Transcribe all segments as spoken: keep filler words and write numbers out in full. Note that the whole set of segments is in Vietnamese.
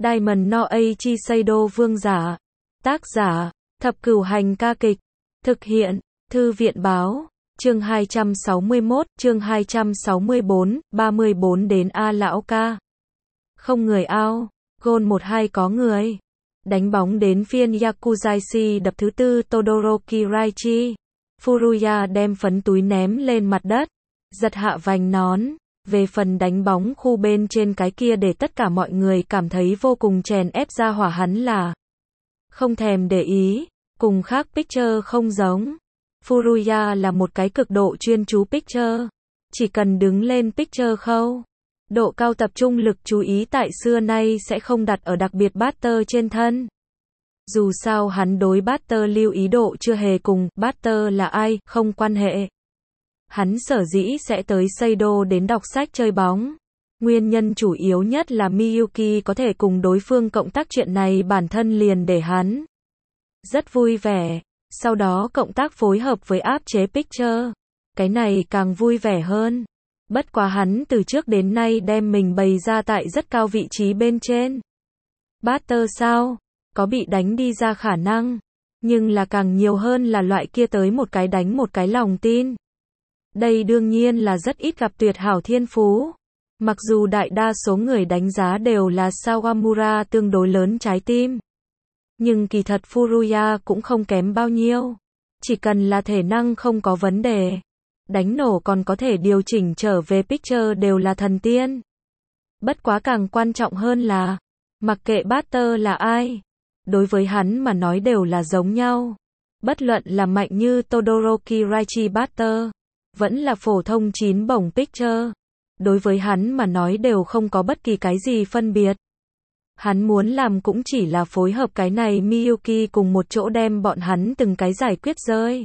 Diamond no Aichi Seido vương giả. Tác giả, Thập Cửu Hành ca kịch. Thực hiện, Thư viện báo. Chương hai trăm sáu mươi mốt, chương hai trăm sáu mươi bốn, ba mươi bốn đến A lão ca. Không người ao, gôn một hai có người. Đánh bóng đến phiên Yakuzaishi đập thứ tư Todoroki Raichi. Furuya đem phấn túi ném lên mặt đất, giật hạ vành nón. Về phần đánh bóng khu bên trên cái kia để tất cả mọi người cảm thấy vô cùng chèn ép ra hỏa hắn là không thèm để ý, cùng khác Picture không giống. Furuya là một cái cực độ chuyên chú Picture. Chỉ cần đứng lên Picture khâu, độ cao tập trung lực chú ý tại xưa nay sẽ không đặt ở đặc biệt Butter trên thân. Dù sao hắn đối Butter lưu ý độ chưa hề cùng Butter là ai, không quan hệ. Hắn sở dĩ sẽ tới Seido đến đọc sách chơi bóng. Nguyên nhân chủ yếu nhất là Miyuki có thể cùng đối phương cộng tác, chuyện này bản thân liền để hắn rất vui vẻ. Sau đó cộng tác phối hợp với áp chế Picture. Cái này càng vui vẻ hơn. Bất quá hắn từ trước đến nay đem mình bày ra tại rất cao vị trí bên trên. Butter sao? Có bị đánh đi ra khả năng. Nhưng là càng nhiều hơn là loại kia tới một cái đánh một cái lòng tin. Đây đương nhiên là rất ít gặp tuyệt hảo thiên phú. Mặc dù đại đa số người đánh giá đều là Sawamura tương đối lớn trái tim. Nhưng kỳ thật Furuya cũng không kém bao nhiêu. Chỉ cần là thể năng không có vấn đề. Đánh nổ còn có thể điều chỉnh trở về Picture đều là thần tiên. Bất quá càng quan trọng hơn là, mặc kệ Butter là ai, đối với hắn mà nói đều là giống nhau. Bất luận là mạnh như Todoroki Raichi Butter, vẫn là phổ thông chín bổng Picture. Đối với hắn mà nói đều không có bất kỳ cái gì phân biệt. Hắn muốn làm cũng chỉ là phối hợp cái này Miyuki cùng một chỗ đem bọn hắn từng cái giải quyết rơi.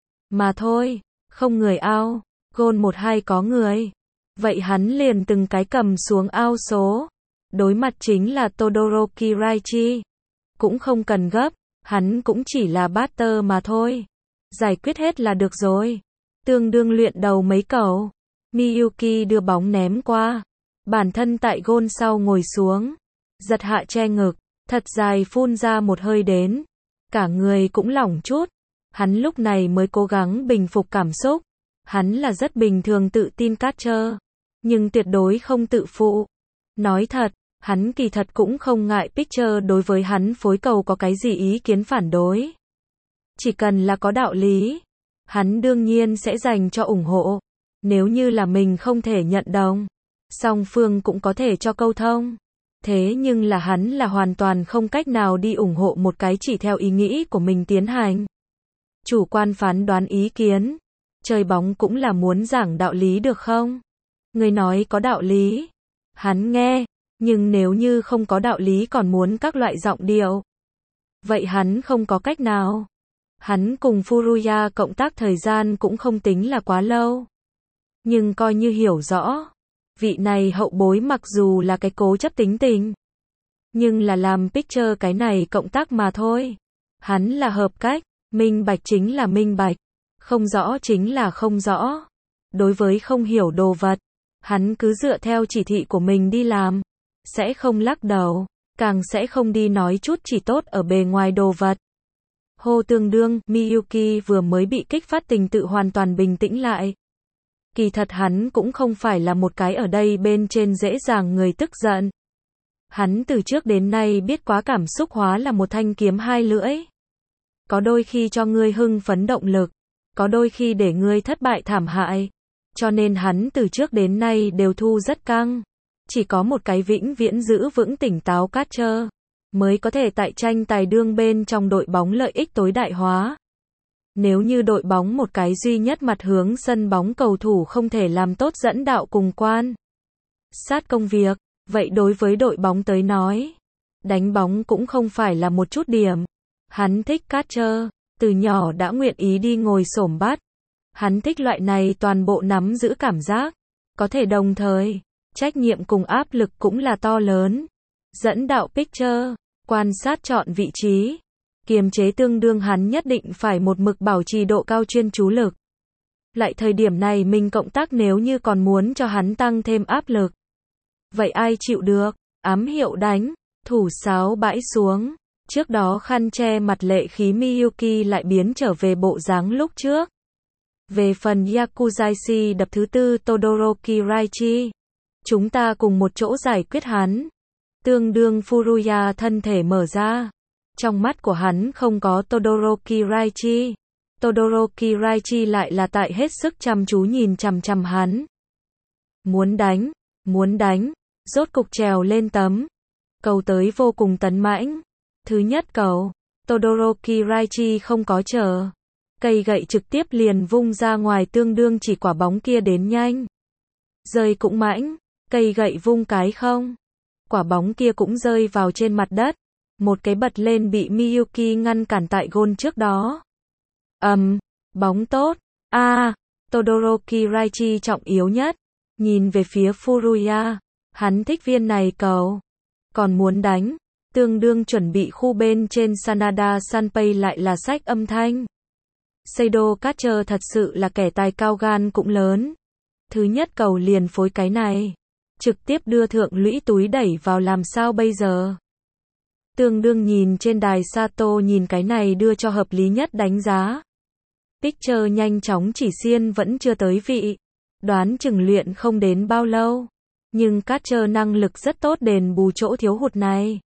Mà thôi, không người ao, gôn một hai có người. Vậy hắn liền từng cái cầm xuống ao số. Đối mặt chính là Todoroki Raichi. Cũng không cần gấp, hắn cũng chỉ là Butter mà thôi. Giải quyết hết là được rồi. Tương đương luyện đầu mấy cầu. Miyuki đưa bóng ném qua. Bản thân tại gôn sau ngồi xuống. Giật hạ che ngực, thật dài phun ra một hơi đến. Cả người cũng lỏng chút. Hắn lúc này mới cố gắng bình phục cảm xúc. Hắn là rất bình thường tự tin catcher. Nhưng tuyệt đối không tự phụ. Nói thật, hắn kỳ thật cũng không ngại Picture đối với hắn phối cầu có cái gì ý kiến phản đối. Chỉ cần là có đạo lý, hắn đương nhiên sẽ dành cho ủng hộ. Nếu như là mình không thể nhận đồng, song phương cũng có thể cho câu thông. Thế nhưng là hắn là hoàn toàn không cách nào đi ủng hộ một cái chỉ theo ý nghĩ của mình tiến hành. Chủ quan phán đoán ý kiến. Chơi bóng cũng là muốn giảng đạo lý được không? Người nói có đạo lý. Hắn nghe. Nhưng nếu như không có đạo lý còn muốn các loại giọng điệu. Vậy hắn không có cách nào. Hắn cùng Furuya cộng tác thời gian cũng không tính là quá lâu. Nhưng coi như hiểu rõ. Vị này hậu bối mặc dù là cái cố chấp tính tình. Nhưng là làm Picture cái này cộng tác mà thôi. Hắn là hợp cách. Minh bạch chính là minh bạch. Không rõ chính là không rõ. Đối với không hiểu đồ vật, hắn cứ dựa theo chỉ thị của mình đi làm. Sẽ không lắc đầu. Càng sẽ không đi nói chút chỉ tốt ở bề ngoài đồ vật. Hô tương đương, Miyuki vừa mới bị kích phát tình tự hoàn toàn bình tĩnh lại. Kỳ thật hắn cũng không phải là một cái ở đây bên trên dễ dàng người tức giận. Hắn từ trước đến nay biết quá cảm xúc hóa là một thanh kiếm hai lưỡi. Có đôi khi cho ngươi hưng phấn động lực, có đôi khi để ngươi thất bại thảm hại. Cho nên hắn từ trước đến nay đều thu rất căng. Chỉ có một cái vĩnh viễn giữ vững tỉnh táo catcher, mới có thể tại tranh tài đương bên trong đội bóng lợi ích tối đại hóa. Nếu như đội bóng một cái duy nhất mặt hướng sân bóng cầu thủ không thể làm tốt dẫn đạo cùng quan sát công việc, vậy đối với đội bóng tới nói, đánh bóng cũng không phải là một chút điểm. Hắn thích catcher, từ nhỏ đã nguyện ý đi ngồi xổm bắt. Hắn thích loại này toàn bộ nắm giữ cảm giác, có thể đồng thời, trách nhiệm cùng áp lực cũng là to lớn. Dẫn đạo Picture, quan sát chọn vị trí, kiềm chế tương đương hắn nhất định phải một mực bảo trì độ cao chuyên chú lực. Lại thời điểm này mình cộng tác nếu như còn muốn cho hắn tăng thêm áp lực. Vậy ai chịu được? Ám hiệu đánh, Thủ sáo bãi xuống. Trước đó khăn che mặt lệ khí Miyuki lại biến trở về bộ dáng lúc trước. Về phần Yakuzaishi đập thứ tư Todoroki Raichi, chúng ta cùng một chỗ giải quyết hắn. Tương đương Furuya thân thể mở ra. Trong mắt của hắn không có Todoroki Raichi. Todoroki Raichi lại là tại hết sức chăm chú nhìn chằm chằm hắn. Muốn đánh, muốn đánh, rốt cục trèo lên tấm. Cầu tới vô cùng tấn mãnh. Thứ nhất cầu, Todoroki Raichi không có chờ. Cây gậy trực tiếp liền vung ra ngoài tương đương chỉ quả bóng kia đến nhanh. Rơi cũng mãnh, cây gậy vung cái không. Quả bóng kia cũng rơi vào trên mặt đất. Một cái bật lên bị Miyuki ngăn cản tại gôn trước đó. Ầm, um, bóng tốt. A, à, Todoroki Raichi trọng yếu nhất. Nhìn về phía Furuya. Hắn thích viên này cầu. Còn muốn đánh. Tương đương chuẩn bị khu bên trên Sanada Sanpei lại là sách âm thanh. Seido Catcher thật sự là kẻ tài cao gan cũng lớn. Thứ nhất cầu liền phối cái này. Trực tiếp đưa thượng lũy túi đẩy vào làm sao bây giờ. Tương đương nhìn trên đài Sato nhìn cái này đưa cho hợp lý nhất đánh giá. Picture nhanh chóng chỉ xiên vẫn chưa tới vị. Đoán chừng luyện không đến bao lâu. Nhưng Catcher năng lực rất tốt đền bù chỗ thiếu hụt này.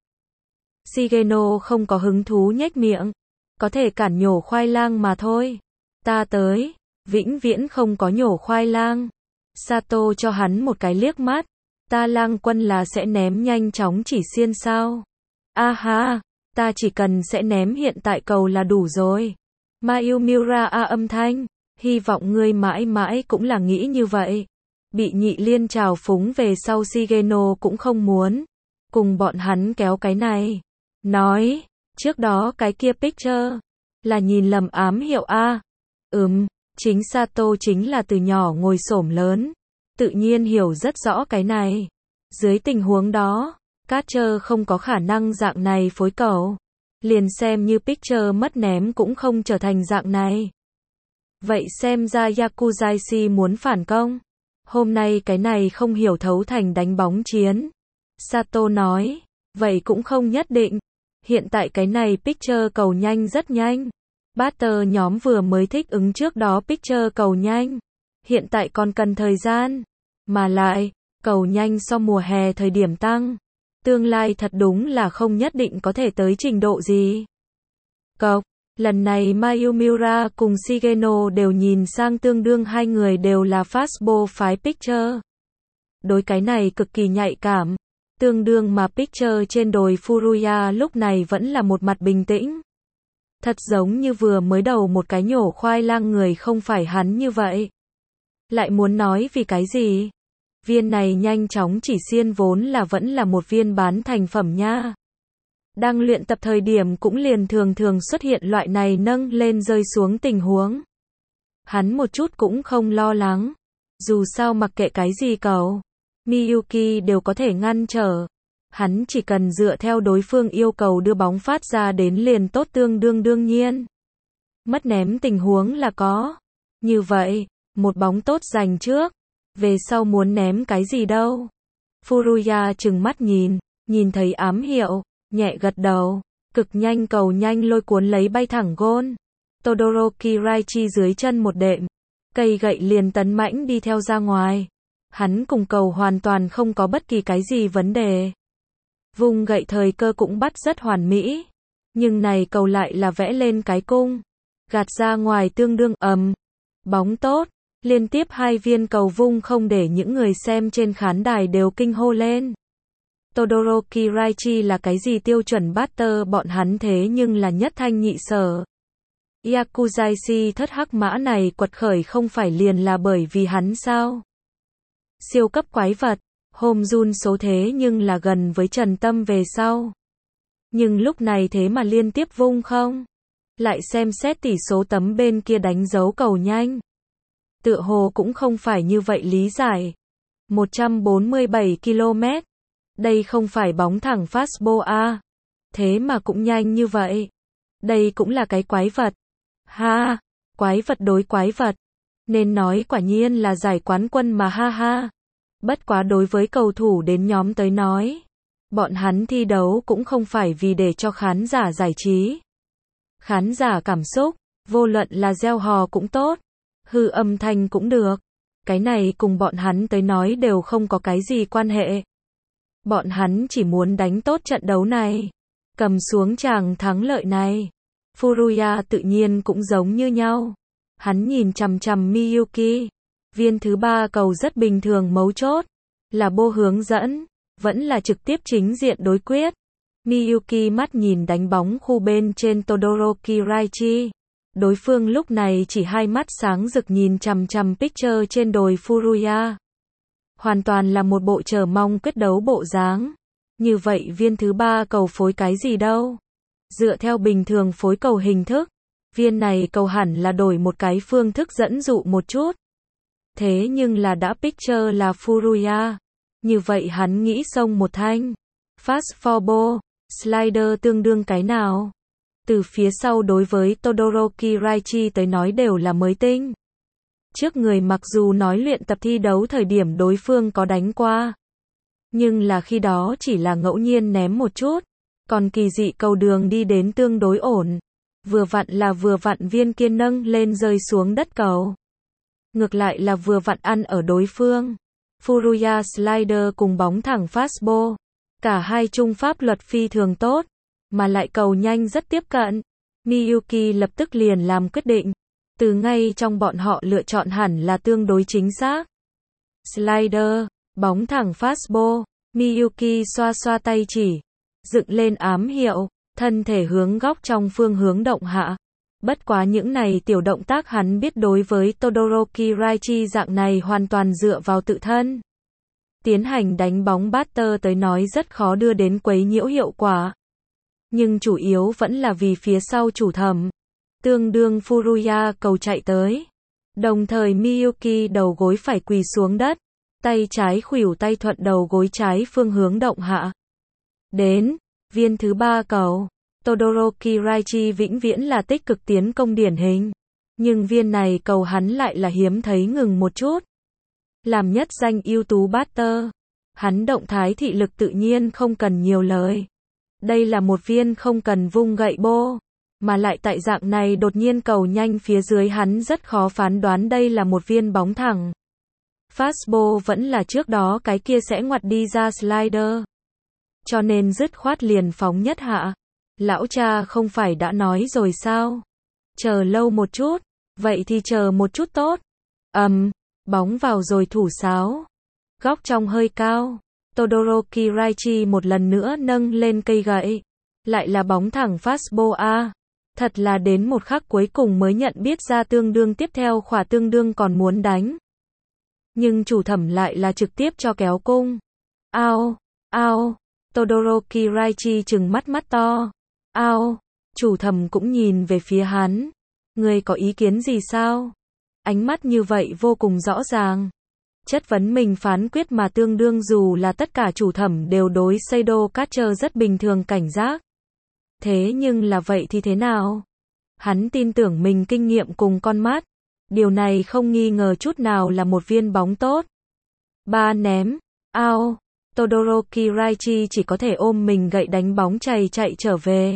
Shigeno không có hứng thú nhếch miệng. Có thể cản nhổ khoai lang mà thôi. Ta tới. Vĩnh viễn không có nhổ khoai lang. Sato cho hắn một cái liếc mắt. Ta lang quân là sẽ ném nhanh chóng chỉ xiên sao. A ha. Ta chỉ cần sẽ ném hiện tại cầu là đủ rồi. Mayumura a âm thanh. Hy vọng ngươi mãi mãi cũng là nghĩ như vậy. Bị nhị liên trào phúng về sau Shigeno cũng không muốn. Cùng bọn hắn kéo cái này. Nói. Trước đó cái kia picture. Là nhìn lầm ám hiệu A. Ừm. Chính Sato chính là từ nhỏ ngồi xổm lớn. Tự nhiên hiểu rất rõ cái này. Dưới tình huống đó. Catcher không có khả năng dạng này phối cầu. Liền xem như picture mất ném cũng không trở thành dạng này. Vậy xem ra Yakuzaishi muốn phản công. Hôm nay cái này không hiểu thấu thành đánh bóng chiến. Sato nói. Vậy cũng không nhất định. Hiện tại cái này picture cầu nhanh rất nhanh. Batter nhóm vừa mới thích ứng trước đó picture cầu nhanh. Hiện tại còn cần thời gian. Mà lại, cầu nhanh so mùa hè thời điểm tăng. Tương lai thật đúng là không nhất định có thể tới trình độ gì. Cộc, lần này Mayumura cùng Shigeno đều nhìn sang tương đương hai người đều là fastball phái picture. Đối cái này cực kỳ nhạy cảm. Tương đương mà picture trên đồi Furuya lúc này vẫn là một mặt bình tĩnh. Thật giống như vừa mới đầu một cái nhổ khoai lang người không phải hắn như vậy. Lại muốn nói vì cái gì? Viên này nhanh chóng chỉ xiên vốn là vẫn là một viên bán thành phẩm nha. Đang luyện tập thời điểm cũng liền thường thường xuất hiện loại này nâng lên rơi xuống tình huống. Hắn một chút cũng không lo lắng. Dù sao mặc kệ cái gì cầu, Miyuki đều có thể ngăn trở. Hắn chỉ cần dựa theo đối phương yêu cầu đưa bóng phát ra đến liền tốt tương đương đương nhiên. Mất ném tình huống là có. Như vậy, một bóng tốt giành trước. Về sau muốn ném cái gì đâu. Furuya trừng mắt nhìn, nhìn thấy ám hiệu, nhẹ gật đầu. Cực nhanh cầu nhanh lôi cuốn lấy bay thẳng gôn. Todoroki Raichi dưới chân một đệm. Cây gậy liền tấn mãnh đi theo ra ngoài. Hắn cùng cầu hoàn toàn không có bất kỳ cái gì vấn đề. Vùng gậy thời cơ cũng bắt rất hoàn mỹ. Nhưng này cầu lại là vẽ lên cái cung. Gạt ra ngoài tương đương ầm. Bóng tốt. Liên tiếp hai viên cầu vung không để những người xem trên khán đài đều kinh hô lên. Todoroki Raichi là cái gì tiêu chuẩn batter bọn hắn thế nhưng là nhất thanh nhị sở. Yakuzaishi thất hắc mã này quật khởi không phải liền là bởi vì hắn sao? Siêu cấp quái vật, hôm run số thế nhưng là gần với Trần Tâm về sau. Nhưng lúc này thế mà liên tiếp vung không? Lại xem xét tỷ số tấm bên kia đánh dấu cầu nhanh. Tựa hồ cũng không phải như vậy lý giải. một trăm bốn mươi bảy ki lô mét. Đây không phải bóng thẳng fastball a. Thế mà cũng nhanh như vậy. Đây cũng là cái quái vật. Ha, quái vật đối quái vật. Nên nói quả nhiên là giải quán quân mà ha ha. Bất quá đối với cầu thủ đến nhóm tới nói. Bọn hắn thi đấu cũng không phải vì để cho khán giả giải trí. Khán giả cảm xúc, vô luận là reo hò cũng tốt, hư âm thanh cũng được. Cái này cùng bọn hắn tới nói đều không có cái gì quan hệ. Bọn hắn chỉ muốn đánh tốt trận đấu này, cầm xuống tràng thắng lợi này. Furuya tự nhiên cũng giống như nhau. Hắn nhìn chằm chằm Miyuki. Viên thứ ba cầu rất bình thường, mấu chốt là Bô hướng dẫn, vẫn là trực tiếp chính diện đối quyết. Miyuki mắt nhìn đánh bóng khu bên trên Todoroki Raichi. Đối phương lúc này chỉ hai mắt sáng rực nhìn chằm chằm picture trên đồi Furuya. Hoàn toàn là một bộ chờ mong quyết đấu bộ dáng. Như vậy viên thứ ba cầu phối cái gì đâu? Dựa theo bình thường phối cầu hình thức, viên này cầu hẳn là đổi một cái phương thức dẫn dụ một chút. Thế nhưng là đã picture là Furuya. Như vậy hắn nghĩ xông một thanh. Fast forward, slider tương đương cái nào? Từ phía sau đối với Todoroki Raichi tới nói đều là mới tinh. Trước người mặc dù nói luyện tập thi đấu thời điểm đối phương có đánh qua. Nhưng là khi đó chỉ là ngẫu nhiên ném một chút. Còn kỳ dị cầu đường đi đến tương đối ổn. Vừa vặn là vừa vặn viên kia nâng lên rơi xuống đất cầu. Ngược lại là vừa vặn ăn ở đối phương. Furuya slider cùng bóng thẳng fastball. Cả hai trung pháp luật phi thường tốt. Mà lại cầu nhanh rất tiếp cận. Miyuki lập tức liền làm quyết định. Từ ngay trong bọn họ lựa chọn hẳn là tương đối chính xác. Slider, bóng thẳng fastball. Miyuki xoa xoa tay chỉ. Dựng lên ám hiệu. Thân thể hướng góc trong phương hướng động hạ. Bất quá những này tiểu động tác hắn biết đối với Todoroki Raichi dạng này hoàn toàn dựa vào tự thân. Tiến hành đánh bóng batter tới nói rất khó đưa đến quấy nhiễu hiệu quả. Nhưng chủ yếu vẫn là vì phía sau chủ thẩm. Tương đương Furuya cầu chạy tới. Đồng thời Miyuki đầu gối phải quỳ xuống đất. Tay trái khuỷu tay thuận đầu gối trái phương hướng động hạ. Đến, viên thứ ba cầu. Todoroki Raichi vĩnh viễn là tích cực tiến công điển hình. Nhưng viên này cầu hắn lại là hiếm thấy ngừng một chút. Làm nhất danh ưu tú batter. Hắn động thái thị lực tự nhiên không cần nhiều lời. Đây là một viên không cần vung gậy bô. Mà lại tại dạng này đột nhiên cầu nhanh phía dưới hắn rất khó phán đoán đây là một viên bóng thẳng. Fastball vẫn là trước đó cái kia sẽ ngoặt đi ra slider. Cho nên dứt khoát liền phóng nhất hạ. Lão cha không phải đã nói rồi sao? Chờ lâu một chút. Vậy thì chờ một chút tốt. Ầm, um, bóng vào rồi thủ sáo. Góc trong hơi cao. Todoroki Raichi một lần nữa nâng lên cây gậy. Lại là bóng thẳng fastball a. Thật là đến một khắc cuối cùng mới nhận biết ra tương đương tiếp theo khỏa tương đương còn muốn đánh. Nhưng chủ thẩm lại là trực tiếp cho kéo cung. Ao, ao. Todoroki Raichi trừng mắt mắt to. Ao. Chủ thẩm cũng nhìn về phía hắn. Người có ý kiến gì sao? Ánh mắt như vậy vô cùng rõ ràng. Chất vấn mình phán quyết mà tương đương dù là tất cả chủ thẩm đều đối Seido Catcher rất bình thường cảnh giác. Thế nhưng là vậy thì thế nào? Hắn tin tưởng mình kinh nghiệm cùng con mắt. Điều này không nghi ngờ chút nào là một viên bóng tốt. Ba ném. Ao. Todoroki Raichi chỉ có thể ôm mình gậy đánh bóng chày chạy trở về.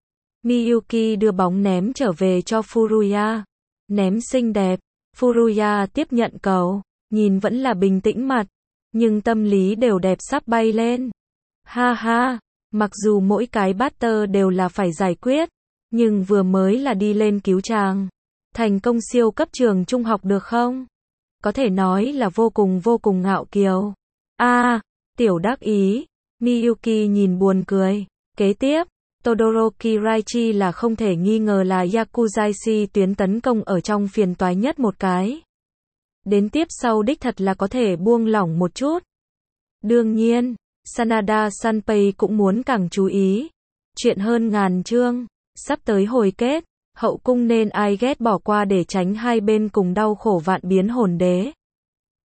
Miyuki đưa bóng ném trở về cho Furuya. Ném xinh đẹp. Furuya tiếp nhận cầu. Nhìn vẫn là bình tĩnh mặt. Nhưng tâm lý đều đẹp sắp bay lên. Ha ha. Mặc dù mỗi cái batter đều là phải giải quyết. Nhưng vừa mới là đi lên cứu chàng. Thành công siêu cấp trường trung học được không? Có thể nói là vô cùng vô cùng ngạo kiều. A, à, tiểu đắc ý. Miyuki nhìn buồn cười. Kế tiếp, Todoroki Raichi là không thể nghi ngờ là Yakuzaishi tuyến tấn công ở trong phiền toái nhất một cái. Đến tiếp sau đích thật là có thể buông lỏng một chút. Đương nhiên, Sanada Sanpei cũng muốn càng chú ý. Chuyện hơn ngàn chương, sắp tới hồi kết, hậu cung nên ai ghét bỏ qua để tránh hai bên cùng đau khổ vạn biến hồn đế.